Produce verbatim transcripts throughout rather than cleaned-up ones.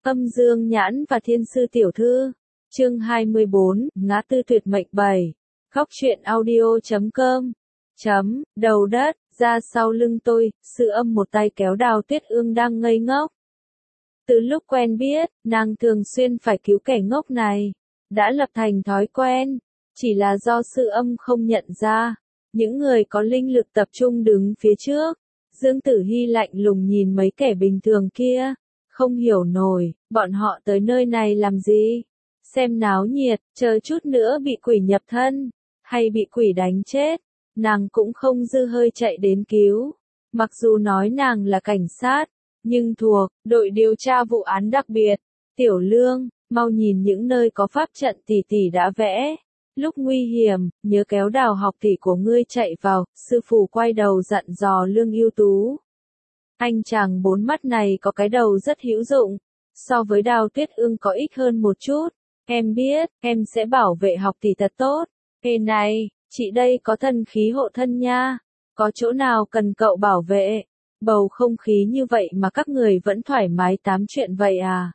Âm Dương Nhãn và Thiên Sư Tiểu Thư. Chương hai mươi bốn, Ngã tư tuyệt mệnh bảy. Góc truyện audio chấm com. Chấm, đầu đất, ra sau lưng tôi, Sư Âm một tay kéo Đào Tuyết Ương đang ngây ngốc. Từ lúc quen biết, nàng thường xuyên phải cứu kẻ ngốc này. Đã lập thành thói quen. Chỉ là do Sư Âm không nhận ra. Những người có linh lực tập trung đứng phía trước. Dương Tử Hi lạnh lùng nhìn mấy kẻ bình thường kia. Không hiểu nổi, bọn họ tới nơi này làm gì? Xem náo nhiệt, chờ chút nữa bị quỷ nhập thân, hay bị quỷ đánh chết. Nàng cũng không dư hơi chạy đến cứu. Mặc dù nói nàng là cảnh sát, nhưng thuộc đội điều tra vụ án đặc biệt. Tiểu Lương, mau nhìn những nơi có pháp trận tỷ tỷ đã vẽ. Lúc nguy hiểm, nhớ kéo Đào học tỷ của ngươi chạy vào. Sư phụ quay đầu dặn dò Lương ưu tú. Anh chàng bốn mắt này có cái đầu rất hữu dụng. So với Đào Tuyết Ương có ích hơn một chút. Em biết, em sẽ bảo vệ học tỷ thật tốt. Ê này, chị đây có thần khí hộ thân nha. Có chỗ nào cần cậu bảo vệ? Bầu không khí như vậy mà các người vẫn thoải mái tám chuyện vậy à?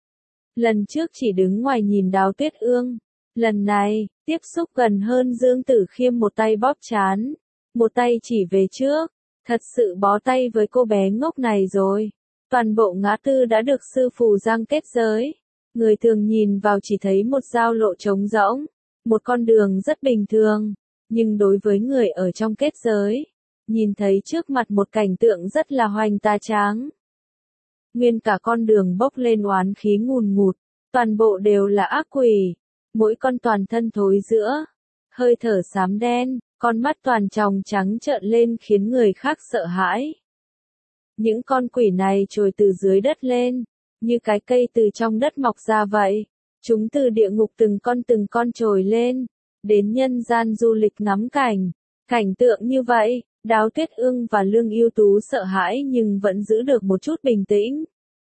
Lần trước chỉ đứng ngoài nhìn Đào Tuyết Ương. Lần này, tiếp xúc gần hơn, Dương Tử Khiêm một tay bóp trán. Một tay chỉ về trước. Thật sự bó tay với cô bé ngốc này rồi. Toàn bộ ngã tư đã được sư phù Giang kết giới. Người thường nhìn vào chỉ thấy một giao lộ trống rỗng. Một con đường rất bình thường. Nhưng đối với người ở trong kết giới, nhìn thấy trước mặt một cảnh tượng rất là hoành tà tráng. Nguyên cả con đường bốc lên oán khí ngùn ngụt. Toàn bộ đều là ác quỷ. Mỗi con toàn thân thối rữa. Hơi thở xám đen. Con mắt toàn tròng trắng trợn lên khiến người khác sợ hãi. Những con quỷ này trồi từ dưới đất lên, như cái cây từ trong đất mọc ra vậy. Chúng từ địa ngục từng con từng con trồi lên, đến nhân gian du lịch ngắm cảnh. Cảnh tượng như vậy, Đào Tuyết Ương và Lương ưu tú sợ hãi nhưng vẫn giữ được một chút bình tĩnh.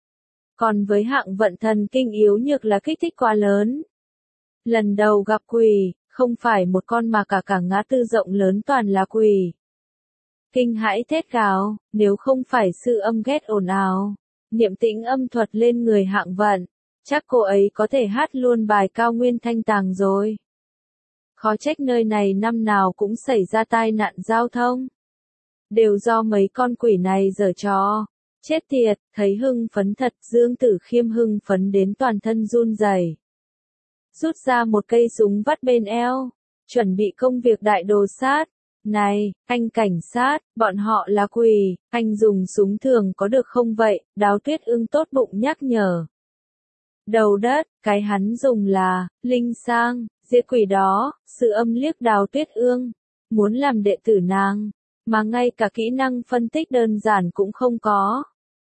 Còn với hạng vận thần kinh yếu nhược là kích thích quá lớn. Lần đầu gặp quỷ. Không phải một con mà cả cả ngã tư rộng lớn toàn là quỷ. Kinh hãi thét gào, nếu không phải Sư Âm ghét ồn ào, niệm tĩnh âm thuật lên người hạng vận, chắc cô ấy có thể hát luôn bài Cao Nguyên Thanh Tàng rồi. Khó trách nơi này năm nào cũng xảy ra tai nạn giao thông. Đều do mấy con quỷ này giở trò. Chết tiệt, thấy hưng phấn thật, Dương Tử Khiêm hưng phấn đến toàn thân run rẩy. Rút ra một cây súng vắt bên eo, chuẩn bị công việc đại đồ sát. Này, anh cảnh sát, bọn họ là quỷ, anh dùng súng thường có được không vậy? Đào Tuyết Ương tốt bụng nhắc nhở. Đầu đất, cái hắn dùng là, linh sang, diệt quỷ đó. Sư Âm liếc Đào Tuyết Ương, muốn làm đệ tử nàng, mà ngay cả kỹ năng phân tích đơn giản cũng không có.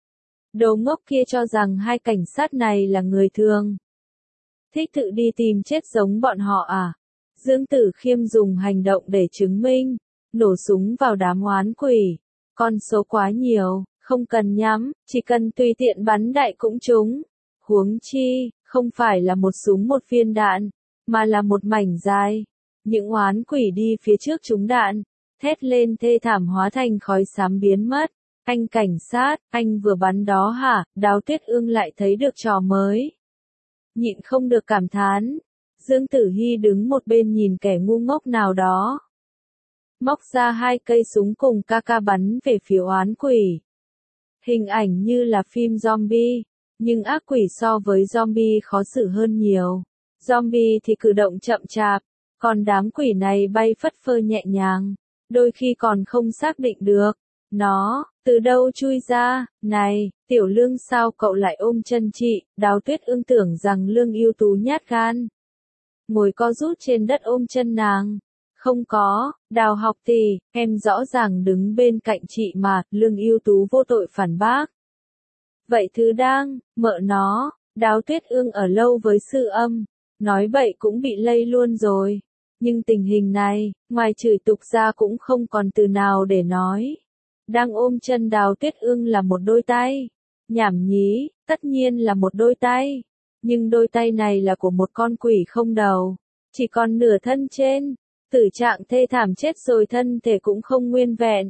Đồ ngốc kia cho rằng hai cảnh sát này là người thường. Thích tự đi tìm chết giống bọn họ à? Dương Tử Khiêm dùng hành động để chứng minh, nổ súng vào đám oán quỷ. Con số quá nhiều, không cần nhắm, chỉ cần tùy tiện bắn đại cũng trúng. Huống chi, không phải là một súng một viên đạn, mà là một mảnh dài. Những oán quỷ đi phía trước trúng đạn, thét lên thê thảm hóa thành khói xám biến mất. Anh cảnh sát, anh vừa bắn đó hả? Đào Tuyết Ương lại thấy được trò mới. Nhịn không được cảm thán. Dương Tử Hi đứng một bên nhìn kẻ ngu ngốc nào đó. Móc ra hai cây súng cùng ca ca bắn về phía oán quỷ. Hình ảnh như là phim zombie, nhưng ác quỷ so với zombie khó xử hơn nhiều. Zombie thì cử động chậm chạp, còn đám quỷ này bay phất phơ nhẹ nhàng, đôi khi còn không xác định được. Nó, từ đâu chui ra? Này, Tiểu Lương sao cậu lại ôm chân chị? Đào Tuyết Ương tưởng rằng Lương ưu tú nhát gan. Ngồi co rút trên đất ôm chân nàng. Không có, Đào học tỷ, em rõ ràng đứng bên cạnh chị mà. Lương ưu tú vô tội phản bác. Vậy thứ đang, mợ nó, Đào Tuyết Ương ở lâu với Sư Âm. Nói bậy cũng bị lây luôn rồi. Nhưng tình hình này, ngoài chửi tục ra cũng không còn từ nào để nói. Đang ôm chân Đào Tuyết Ương là một đôi tay. Nhảm nhí, tất nhiên là một đôi tay. Nhưng đôi tay này là của một con quỷ không đầu. Chỉ còn nửa thân trên. Tử trạng thê thảm chết rồi, thân thể cũng không nguyên vẹn.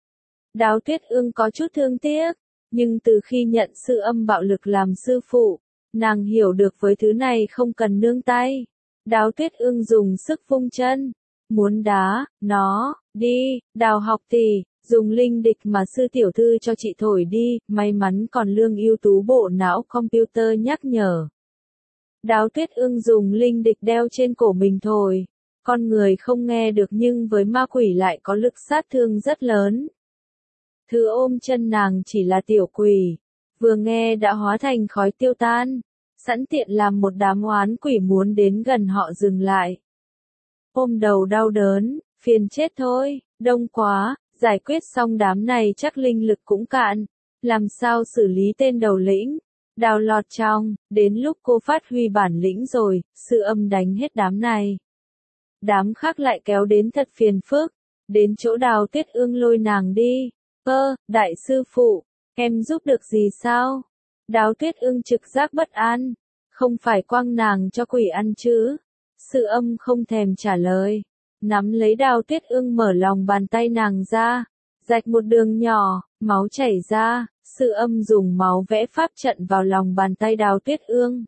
Đào Tuyết Ương có chút thương tiếc. Nhưng từ khi nhận Sư Âm bạo lực làm sư phụ, Nàng hiểu được với thứ này không cần nương tay. Đào Tuyết Ương dùng sức vung chân, muốn đá nó đi. Đào học tỷ, dùng linh địch mà sư tiểu thư cho chị thổi đi, may mắn còn Lương ưu tú bộ não computer nhắc nhở. Đào Tuyết Ương dùng linh địch đeo trên cổ mình thổi. Con người không nghe được nhưng với ma quỷ lại có lực sát thương rất lớn. Thứ ôm chân nàng chỉ là tiểu quỷ, vừa nghe đã hóa thành khói tiêu tan, sẵn tiện làm một đám oán quỷ muốn đến gần họ dừng lại. Ôm đầu đau đớn, phiền chết thôi, đông quá, giải quyết xong đám này chắc linh lực cũng cạn, làm sao xử lý tên đầu lĩnh. Đào lọt trong, đến lúc cô phát huy bản lĩnh rồi, sư âm đánh hết đám này. Đám khác lại kéo đến thật phiền phức, đến chỗ Đào Tuyết Ương lôi nàng đi. Ơ, đại sư phụ, em giúp được gì sao? Đào Tuyết Ương trực giác bất an, không phải quăng nàng cho quỷ ăn chứ? Sư âm không thèm trả lời, nắm lấy Đào Tuyết Ương mở lòng bàn tay nàng ra, rạch một đường nhỏ, máu chảy ra, sư âm dùng máu vẽ pháp trận vào lòng bàn tay Đào Tuyết Ương.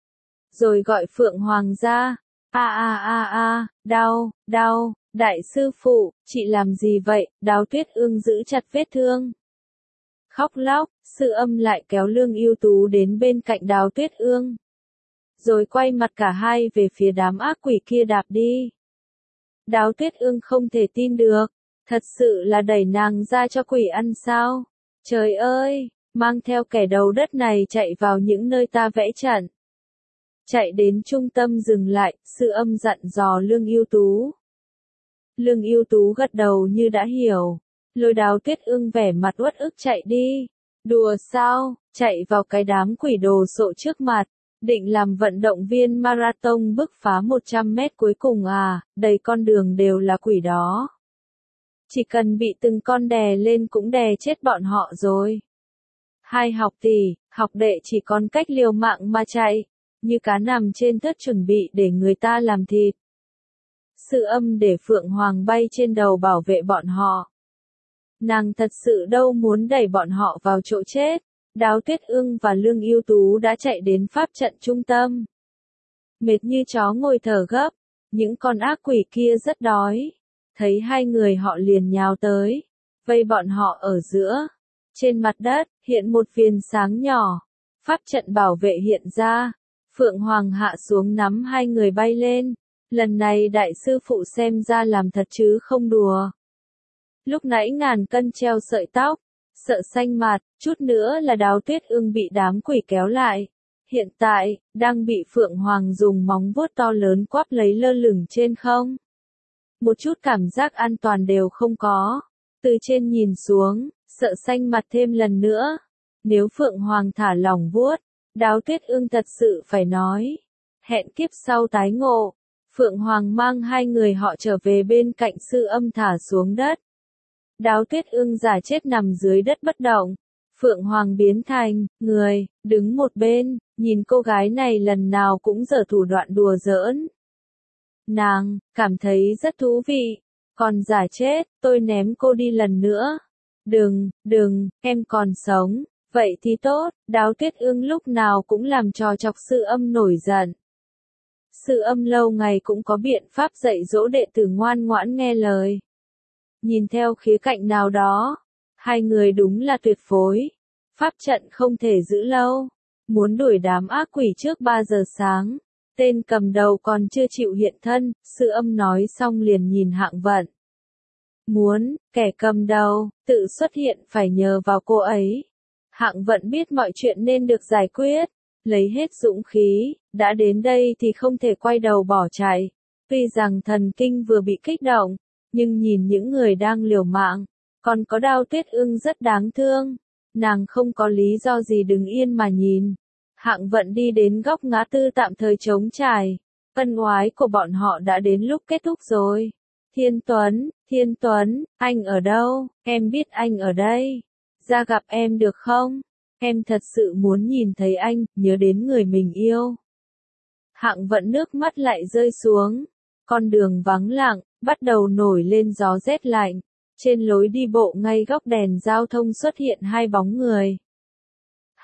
Rồi gọi Phượng Hoàng ra, a a a a, đau, đau. Đại sư phụ, chị làm gì vậy? Đào Tuyết Ương giữ chặt vết thương. Khóc lóc, sư âm lại kéo Lương ưu tú đến bên cạnh Đào Tuyết Ương. Rồi quay mặt cả hai về phía đám ác quỷ kia đạp đi. Đào Tuyết Ương không thể tin được, thật sự là đẩy nàng ra cho quỷ ăn sao? Trời ơi, mang theo kẻ đầu đất này chạy vào những nơi ta vẽ trận. Chạy đến trung tâm dừng lại, sư âm dặn dò Lương ưu tú. Lương ưu tú gật đầu như đã hiểu, lôi Đào Tuyết Ương vẻ mặt uất ức chạy đi. Đùa sao, chạy vào cái đám quỷ đồ sộ trước mặt, định làm vận động viên marathon bứt phá một trăm mét cuối cùng à, đầy con đường đều là quỷ đó. Chỉ cần bị từng con đè lên cũng đè chết bọn họ rồi. Hai học tỷ, học đệ chỉ còn cách liều mạng mà chạy, như cá nằm trên thớt chuẩn bị để người ta làm thịt. Sư âm để Phượng Hoàng bay trên đầu bảo vệ bọn họ. Nàng thật sự đâu muốn đẩy bọn họ vào chỗ chết. Đào Tuyết Ương và Lương ưu tú đã chạy đến pháp trận trung tâm. Mệt như chó ngồi thở gấp, những con ác quỷ kia rất đói. Thấy hai người họ liền nhào tới, vây bọn họ ở giữa. Trên mặt đất, hiện một viên sáng nhỏ. Pháp trận bảo vệ hiện ra. Phượng Hoàng hạ xuống nắm hai người bay lên. Lần này đại sư phụ xem ra làm thật chứ không đùa. Lúc nãy ngàn cân treo sợi tóc, sợ xanh mặt, chút nữa là Đào Tuyết Ương bị đám quỷ kéo lại. Hiện tại, đang bị Phượng Hoàng dùng móng vuốt to lớn quắp lấy lơ lửng trên không. Một chút cảm giác an toàn đều không có. Từ trên nhìn xuống, sợ xanh mặt thêm lần nữa. Nếu Phượng Hoàng thả lỏng vuốt, Đào Tuyết Ương thật sự phải nói. Hẹn kiếp sau tái ngộ. Phượng Hoàng mang hai người họ trở về bên cạnh sư âm thả xuống đất. Đào Tuyết Ương giả chết nằm dưới đất bất động. Phượng Hoàng biến thành người, đứng một bên, nhìn cô gái này lần nào cũng giở thủ đoạn đùa giỡn. Nàng, cảm thấy rất thú vị. Còn giả chết, tôi ném cô đi lần nữa. Đừng, đừng, em còn sống. Vậy thì tốt, Đào Tuyết Ương lúc nào cũng làm trò chọc sư âm nổi giận. Sư âm lâu ngày cũng có biện pháp dạy dỗ đệ tử ngoan ngoãn nghe lời. Nhìn theo khía cạnh nào đó, hai người đúng là tuyệt phối. Pháp trận không thể giữ lâu. Muốn đuổi đám ác quỷ trước ba giờ sáng. Tên cầm đầu còn chưa chịu hiện thân, sư âm nói xong liền nhìn Hạng Vận. Muốn, kẻ cầm đầu, tự xuất hiện phải nhờ vào cô ấy. Hạng Vận biết mọi chuyện nên được giải quyết. Lấy hết dũng khí, đã đến đây thì không thể quay đầu bỏ chạy. Tuy rằng thần kinh vừa bị kích động, nhưng nhìn những người đang liều mạng, còn có Đào Tuyết Ương rất đáng thương. Nàng không có lý do gì đứng yên mà nhìn. Hạng Vận đi đến góc ngã tư tạm thời trống trải. Ân oái của bọn họ đã đến lúc kết thúc rồi. Thiên Tuấn, Thiên Tuấn, anh ở đâu? Em biết anh ở đây. Ra gặp em được không? Em thật sự muốn nhìn thấy anh, nhớ đến người mình yêu. Hạng Vận nước mắt lại rơi xuống. Con đường vắng lặng, bắt đầu nổi lên gió rét lạnh. Trên lối đi bộ ngay góc đèn giao thông xuất hiện hai bóng người.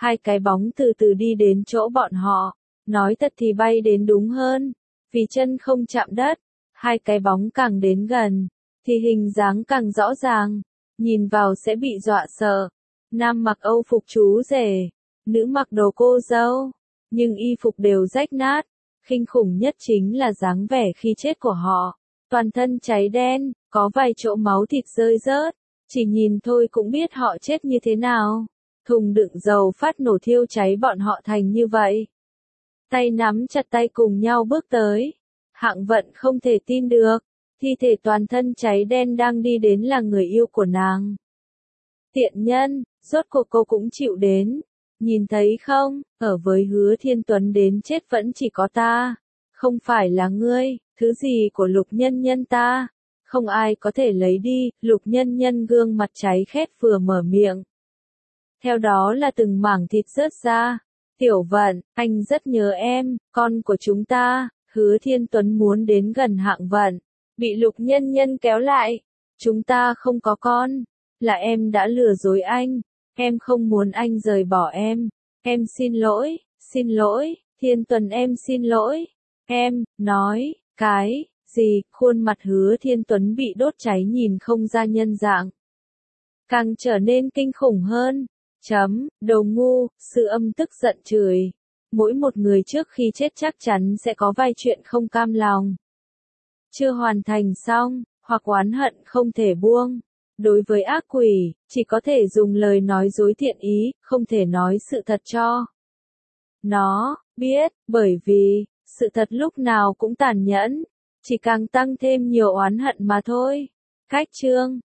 Hai cái bóng từ từ đi đến chỗ bọn họ. Nói thật thì bay đến đúng hơn. Vì chân không chạm đất. Hai cái bóng càng đến gần. Thì hình dáng càng rõ ràng. Nhìn vào sẽ bị dọa sợ. Nam mặc Âu phục chú rể. Nữ mặc đồ cô dâu. Nhưng y phục đều rách nát. Kinh khủng nhất chính là dáng vẻ khi chết của họ. Toàn thân cháy đen, có vài chỗ máu thịt rơi rớt. Chỉ nhìn thôi cũng biết họ chết như thế nào. Thùng đựng dầu phát nổ thiêu cháy bọn họ thành như vậy. Tay nắm chặt tay cùng nhau bước tới. Hạng Vận không thể tin được. Thi thể toàn thân cháy đen đang đi đến là người yêu của nàng. Tiện nhân, rốt cuộc cô cũng chịu đến. Nhìn thấy không, ở với Hứa Thiên Tuấn đến chết vẫn chỉ có ta. Không phải là ngươi, thứ gì của Lục Nhân Nhân ta. Không ai có thể lấy đi, Lục Nhân Nhân gương mặt cháy khét vừa mở miệng. Theo đó là từng mảng thịt rớt ra. Tiểu Vận, anh rất nhớ em, con của chúng ta. Hứa Thiên Tuấn muốn đến gần Hạng Vận. Bị Lục Nhân Nhân kéo lại. Chúng ta không có con. Là em đã lừa dối anh. Em không muốn anh rời bỏ em. Em xin lỗi, xin lỗi, Thiên Tuấn em xin lỗi. Em, nói, cái, gì, khuôn mặt Hứa Thiên Tuấn bị đốt cháy nhìn không ra nhân dạng. Càng trở nên kinh khủng hơn. Chấm, đồ ngu, Sư Âm tức giận chửi. Mỗi một người trước khi chết chắc chắn sẽ có vài chuyện không cam lòng. Chưa hoàn thành xong, hoặc oán hận không thể buông. Đối với ác quỷ, chỉ có thể dùng lời nói dối thiện ý, không thể nói sự thật cho. Nó, biết, bởi vì, sự thật lúc nào cũng tàn nhẫn, chỉ càng tăng thêm nhiều oán hận mà thôi. Cách chương